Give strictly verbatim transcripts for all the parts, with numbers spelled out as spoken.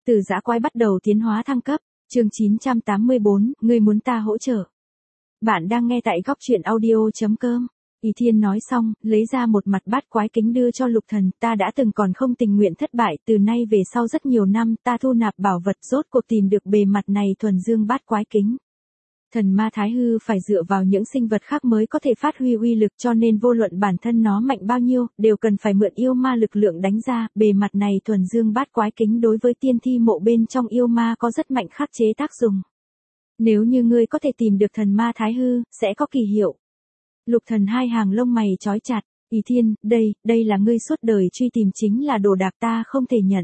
Từ dã quái bắt đầu tiến hóa thăng cấp, chương chín trăm tám mươi bốn, ngươi muốn ta hỗ trợ. Bạn đang nghe tại góc truyện audio chấm com. Ý Thiên nói xong, lấy ra một mặt bát quái kính đưa cho Lục Thần, ta đã từng còn không tình nguyện thất bại, từ nay về sau rất nhiều năm ta thu nạp bảo vật rốt cuộc tìm được bề mặt này thuần dương bát quái kính. Thần ma thái hư phải dựa vào những sinh vật khác mới có thể phát huy uy lực, cho nên vô luận bản thân nó mạnh bao nhiêu, đều cần phải mượn yêu ma lực lượng đánh ra, bề mặt này thuần dương bát quái kính đối với tiên thi mộ bên trong yêu ma có rất mạnh khắc chế tác dụng. Nếu như ngươi có thể tìm được thần ma thái hư, sẽ có kỳ hiệu. Lục Thần hai hàng lông mày chói chặt, Ý Thiên, đây, đây là ngươi suốt đời truy tìm chính là đồ đạc ta không thể nhận.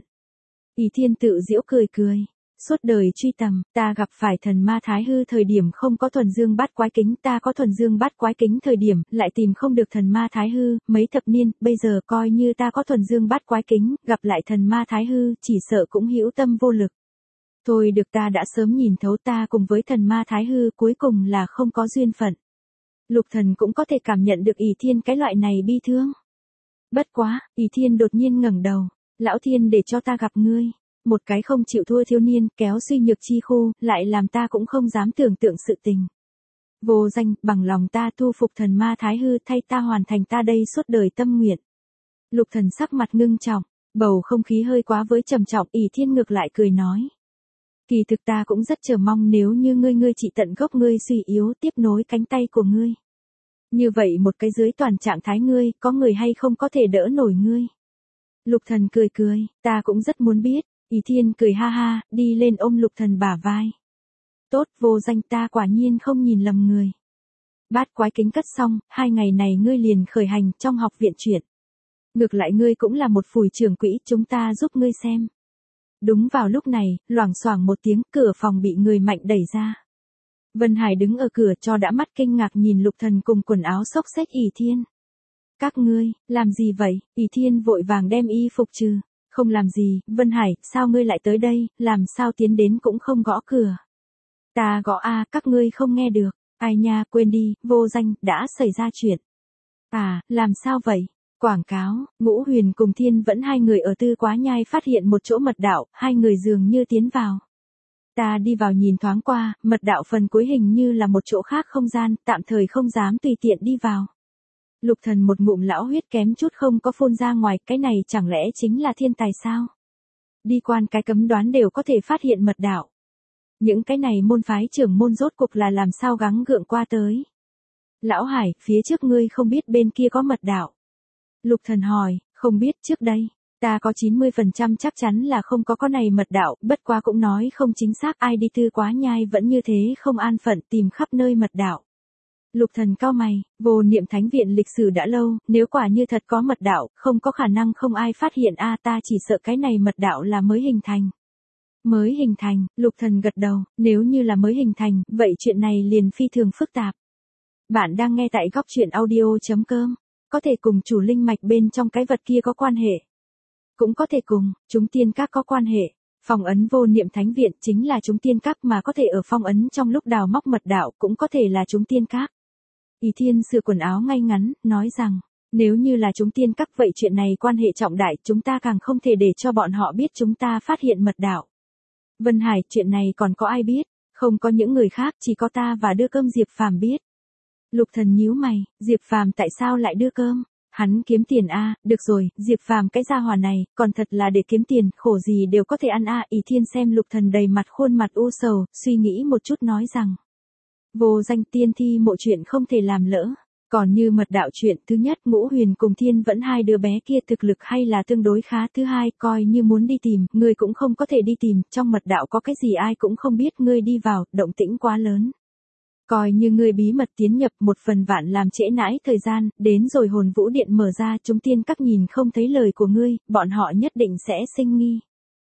Ý Thiên tự giễu cười cười. Suốt đời truy tầm, ta gặp phải thần ma thái hư thời điểm không có thuần dương bát quái kính, ta có thuần dương bát quái kính thời điểm, lại tìm không được thần ma thái hư, mấy thập niên, bây giờ coi như ta có thuần dương bát quái kính, gặp lại thần ma thái hư, chỉ sợ cũng hữu tâm vô lực. Thôi được, ta đã sớm nhìn thấu, ta cùng với thần ma thái hư cuối cùng là không có duyên phận. Lục Thần cũng có thể cảm nhận được Ý Thiên cái loại này bi thương. Bất quá, Ý Thiên đột nhiên ngẩng đầu, lão Thiên để cho ta gặp ngươi. Một cái không chịu thua thiếu niên, kéo suy nhược chi khu, lại làm ta cũng không dám tưởng tượng sự tình. Vô Danh, bằng lòng ta thu phục thần ma thái hư, thay ta hoàn thành ta đây suốt đời tâm nguyện. Lục Thần sắc mặt ngưng trọng, bầu không khí hơi quá với trầm trọng, Ý Thiên ngược lại cười nói. Kỳ thực ta cũng rất chờ mong nếu như ngươi ngươi trị tận gốc ngươi suy yếu, tiếp nối cánh tay của ngươi. Như vậy một cái dưới toàn trạng thái ngươi, có người hay không có thể đỡ nổi ngươi. Lục Thần cười cười, ta cũng rất muốn biết. Ý Thiên cười ha ha, đi lên ôm Lục Thần bả vai. Tốt, Vô Danh, ta quả nhiên không nhìn lầm người. Bát quái kính cất xong, hai ngày này ngươi liền khởi hành trong học viện truyện. Ngược lại ngươi cũng là một phủi trưởng quỹ, chúng ta giúp ngươi xem. Đúng vào lúc này, loảng xoảng một tiếng, cửa phòng bị người mạnh đẩy ra. Vân Hải đứng ở cửa cho đã mắt kinh ngạc nhìn Lục Thần cùng quần áo xốc xếch Ý Thiên. Các ngươi, làm gì vậy? Ý Thiên vội vàng đem y phục trừ. Không làm gì, Vân Hải, sao ngươi lại tới đây, làm sao tiến đến cũng không gõ cửa. Ta gõ a, các ngươi không nghe được, ai nha, quên đi, Vô Danh, đã xảy ra chuyện. À, làm sao vậy? Quảng cáo, Ngũ Huyền cùng Thiên Vẫn hai người ở Tư Quá Nhai phát hiện một chỗ mật đạo, hai người dường như tiến vào. Ta đi vào nhìn thoáng qua, mật đạo phần cuối hình như là một chỗ khác không gian, tạm thời không dám tùy tiện đi vào. Lục Thần một ngụm lão huyết kém chút không có phun ra ngoài, cái này chẳng lẽ chính là thiên tài sao? Đi quan cái cấm đoán đều có thể phát hiện mật đạo. Những cái này môn phái trưởng môn rốt cuộc là làm sao gắng gượng qua tới? Lão Hải, phía trước ngươi không biết bên kia có mật đạo. Lục Thần hỏi, không biết trước đây, ta có chín mươi phần trăm chắc chắn là không có có này mật đạo, bất quá cũng nói không chính xác, ai đi Tư Quá Nhai vẫn như thế không an phận tìm khắp nơi mật đạo. Lục Thần cau mày, Vô Niệm Thánh Viện lịch sử đã lâu, nếu quả như thật có mật đạo, không có khả năng không ai phát hiện a, ta chỉ sợ cái này mật đạo là mới hình thành. Mới hình thành, Lục Thần gật đầu, nếu như là mới hình thành, vậy chuyện này liền phi thường phức tạp. Bạn đang nghe tại góc truyện audio chấm com, có thể cùng chủ linh mạch bên trong cái vật kia có quan hệ. Cũng có thể cùng, chúng tiên các có quan hệ. Phong ấn Vô Niệm Thánh Viện chính là chúng tiên các mà có thể ở phong ấn trong lúc đào móc mật đạo, cũng có thể là chúng tiên các. Ý Thiên sửa quần áo ngay ngắn, nói rằng, nếu như là chúng tiên các vậy chuyện này quan hệ trọng đại, chúng ta càng không thể để cho bọn họ biết chúng ta phát hiện mật đạo. Vân Hải, chuyện này còn có ai biết? Không có những người khác, chỉ có ta và đưa cơm Diệp Phàm biết. Lục Thần nhíu mày, Diệp Phàm tại sao lại đưa cơm? Hắn kiếm tiền a, à, được rồi, Diệp Phàm cái gia hỏa này, còn thật là để kiếm tiền, khổ gì đều có thể ăn a. À. Ý Thiên xem Lục Thần đầy mặt khuôn mặt u sầu, suy nghĩ một chút nói rằng. Vô Danh, tiên thi mộ chuyện không thể làm lỡ. Còn như mật đạo chuyện, thứ nhất, Ngũ Huyền cùng Thiên Vẫn hai đứa bé kia thực lực hay là tương đối khá, thứ hai, coi như muốn đi tìm, ngươi cũng không có thể đi tìm, trong mật đạo có cái gì ai cũng không biết, ngươi đi vào, động tĩnh quá lớn. Coi như ngươi bí mật tiến nhập, một phần vạn làm trễ nãi thời gian, đến rồi hồn vũ điện mở ra, chúng tiên các nhìn không thấy lời của ngươi, bọn họ nhất định sẽ sinh nghi.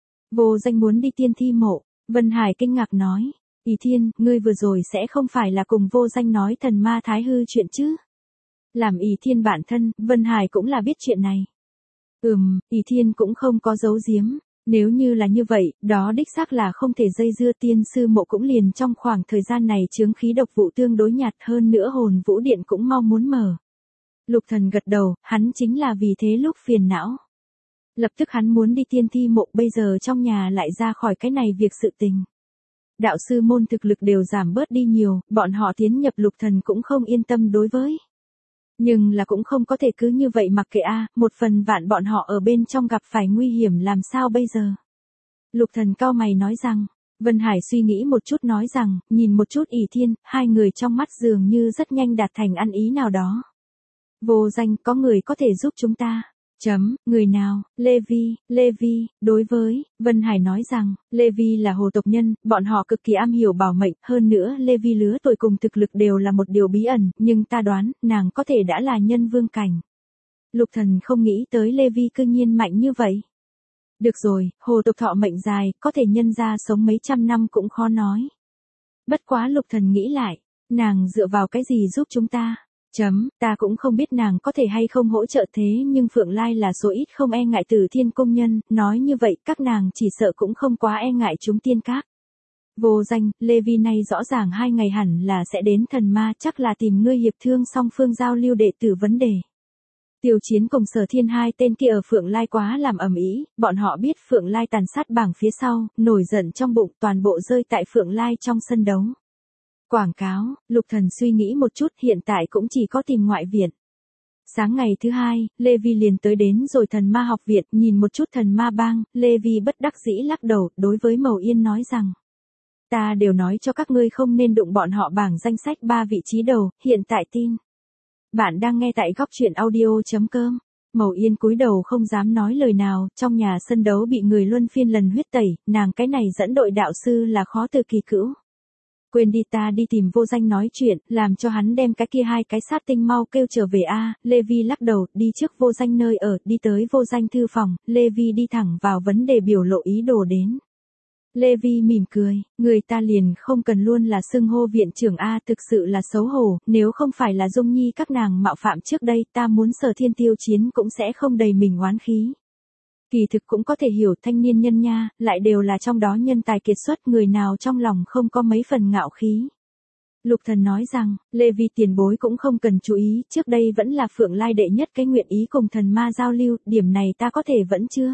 Vô Danh muốn đi tiên thi mộ, Vân Hải kinh ngạc nói. Ý Thiên, ngươi vừa rồi sẽ không phải là cùng Vô Danh nói thần ma thái hư chuyện chứ? Làm Ý Thiên bản thân, Vân Hải cũng là biết chuyện này. Ừm, Ý Thiên cũng không có giấu giếm. Nếu như là như vậy, đó đích xác là không thể dây dưa, tiên sư mộ cũng liền trong khoảng thời gian này chướng khí độc vụ tương đối nhạt, hơn nữa hồn vũ điện cũng mau muốn mở. Lục Thần gật đầu, hắn chính là vì thế lúc phiền não. Lập tức hắn muốn đi tiên thi mộ, bây giờ trong nhà lại ra khỏi cái này việc sự tình. Đạo sư môn thực lực đều giảm bớt đi nhiều, bọn họ tiến nhập lục thần cũng không yên tâm đối với. Nhưng là cũng không có thể cứ như vậy mặc kệ a, một phần vạn bọn họ ở bên trong gặp phải nguy hiểm làm sao bây giờ. Lục thần cau mày nói rằng, Vân Hải suy nghĩ một chút nói rằng, nhìn một chút ỷ thiên, hai người trong mắt dường như rất nhanh đạt thành ăn ý nào đó. Vô Danh, có người có thể giúp chúng ta. Chấm, người nào, Lê Vi, Lê Vi, đối với, Vân Hải nói rằng, Lê Vi là hồ tộc nhân, bọn họ cực kỳ am hiểu bảo mệnh, hơn nữa Lê Vi lứa tuổi cùng thực lực đều là một điều bí ẩn, nhưng ta đoán, nàng có thể đã là nhân vương cảnh. Lục thần không nghĩ tới Lê Vi cư nhiên mạnh như vậy. Được rồi, hồ tộc thọ mệnh dài, có thể nhân ra sống mấy trăm năm cũng khó nói. Bất quá lục thần nghĩ lại, nàng dựa vào cái gì giúp chúng ta? Chấm, ta cũng không biết nàng có thể hay không hỗ trợ thế nhưng Phượng Lai là số ít không e ngại Tử Thiên công nhân, nói như vậy các nàng chỉ sợ cũng không quá e ngại chúng tiên các. Vô Danh, Lê Vi này rõ ràng hai ngày hẳn là sẽ đến thần ma, chắc là tìm ngươi hiệp thương song phương giao lưu đệ tử vấn đề. Tiêu Chiến cùng Sở Thiên hai tên kia ở Phượng Lai quá làm ầm ĩ, bọn họ biết Phượng Lai tàn sát bảng phía sau, nổi giận trong bụng toàn bộ rơi tại Phượng Lai trong sân đấu. Quảng cáo, Lục Thần suy nghĩ một chút hiện tại cũng chỉ có tìm ngoại viện. Sáng ngày thứ hai, Lê Vi liền tới đến rồi thần ma học viện nhìn một chút thần ma bang, Lê Vi bất đắc dĩ lắc đầu đối với Mầu Yên nói rằng. Ta đều nói cho các ngươi không nên đụng bọn họ bảng danh sách ba vị trí đầu, hiện tại tin. Bạn đang nghe tại góc truyện audio chấm com. Mầu Yên cúi đầu không dám nói lời nào, trong nhà sân đấu bị người luân phiên lần huyết tẩy, nàng cái này dẫn đội đạo sư là khó từ kỳ cữu. Quên đi, ta đi tìm Vô Danh nói chuyện, làm cho hắn đem cái kia hai cái sát tinh mau kêu trở về a. Lê Vi lắc đầu, đi trước Vô Danh nơi ở, đi tới Vô Danh thư phòng, Lê Vi đi thẳng vào vấn đề biểu lộ ý đồ đến. Lê Vi mỉm cười, người ta liền không cần luôn là xưng hô viện trưởng a, thực sự là xấu hổ, nếu không phải là Dung Nhi các nàng mạo phạm trước đây, ta muốn Sở Thiên Tiêu Chiến cũng sẽ không đầy mình oán khí. Kỳ thực cũng có thể hiểu thanh niên nhân nha, lại đều là trong đó nhân tài kiệt xuất, người nào trong lòng không có mấy phần ngạo khí. Lục Thần nói rằng, Lê Vi tiền bối cũng không cần chú ý, trước đây vẫn là Phượng Lai đệ nhất cái nguyện ý cùng thần ma giao lưu, điểm này ta có thể vẫn chưa.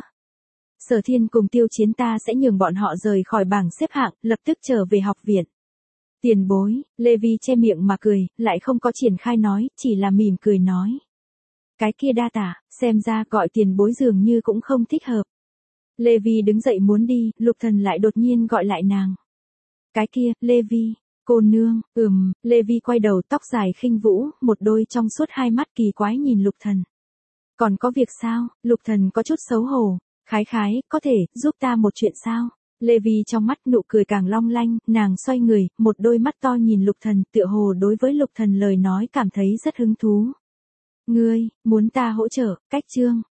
Sở Thiên cùng Tiêu Chiến ta sẽ nhường bọn họ rời khỏi bảng xếp hạng, lập tức trở về học viện. Tiền bối, Lê Vi che miệng mà cười, lại không có triển khai nói, chỉ là mỉm cười nói. Cái kia đa tả, xem ra gọi tiền bối dường như cũng không thích hợp. Lê Vi đứng dậy muốn đi, Lục Thần lại đột nhiên gọi lại nàng. Cái kia, Lê Vi, cô nương, ừm, Lê Vi quay đầu tóc dài khinh vũ, một đôi trong suốt hai mắt kỳ quái nhìn Lục Thần. Còn có việc sao, Lục Thần có chút xấu hổ, khái khái, có thể, giúp ta một chuyện sao? Lê Vi trong mắt nụ cười càng long lanh, nàng xoay người, một đôi mắt to nhìn Lục Thần, tựa hồ đối với Lục Thần lời nói cảm thấy rất hứng thú. Ngươi, muốn ta hỗ trợ, cách chương.